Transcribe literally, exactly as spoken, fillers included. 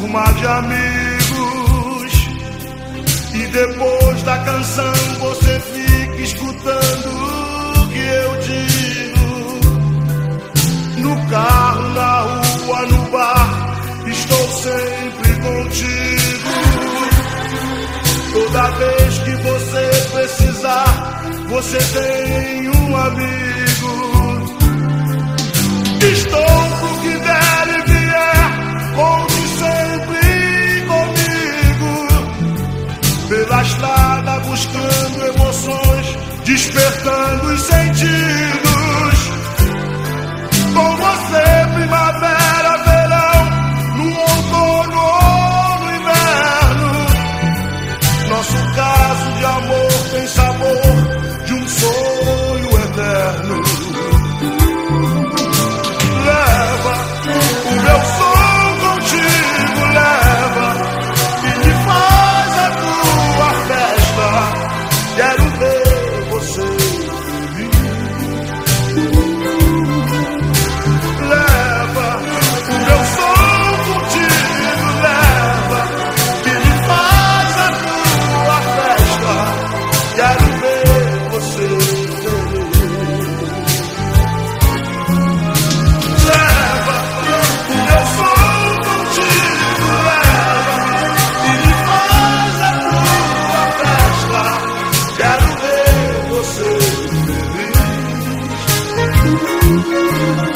turma de amigos. E depois da canção você fica escutando o que eu digo. No carro, na rua, no bar, estou sempre contigo. Toda vez que você precisar, você tem um amigo. Estou pro que der e vier, conte sempre comigo. Pela estrada buscando emoções, despertando os sentidos. Com você primavera, verão, no outono ou no inverno. Nosso caso de amor tem sabor de um sonho eterno. Leva o meu som contigo, leva, e me faz a tua festa. Quero ver você feliz. Leva o meu som contigo, leva, e me faz a tua festa. Quero ver você feliz. Leva o meu som contigo, leva, e me faz a tua festa. Quero ver você feliz.